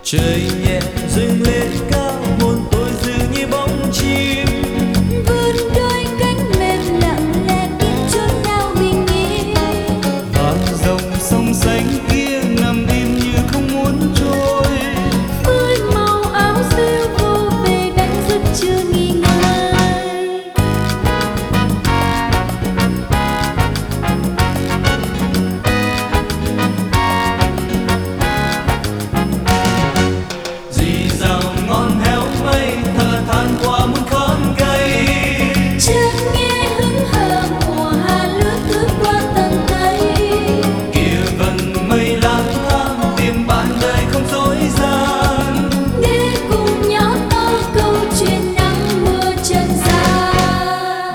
Trời nhẹ dâng lên cao, hồn tôi dường như bóng chim vươn đôi cánh mềm lặng lẽ tìm chốn nào bình yên. và dòng sông xanh kia nằm im như không muốn trôi. Với màu áo rêu vô về đánh giấc chưa nghỉ ngơi. Dì dào ngon héo mây thở than qua muôn khóm cây. Chợt nghe hững hờ mùa hạ lướt thướt qua tầng cây. Kia vần mây lang thang tìm bạn đời không dối gian. Để cùng nhau tâu câu chuyện nắng mưa trần gian.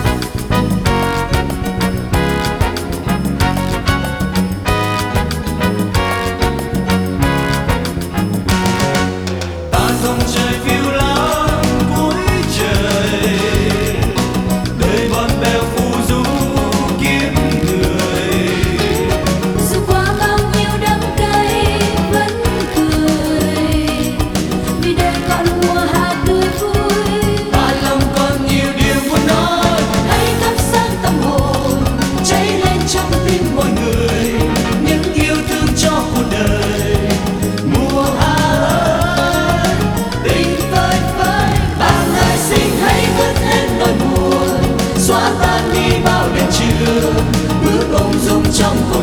Ta dòng trời phiêu lãng cuối trời, đời bon bèo phù du kiếm người. Dù qua bao nhiêu đắng cay vẫn cười, vì đời còn mùa hạ tươi vui. Ta lòng còn nhiều điều muốn nói, Hãy thắp sáng tâm hồn, cháy lên trong tim mọi người những yêu thương cho cuộc đời. Mùa hạ ơi, tình phơi phới, bạn ơi xin hãy vượt hết nỗi buồn, xóa tan đi bao đêm trưa, bước ung dung trong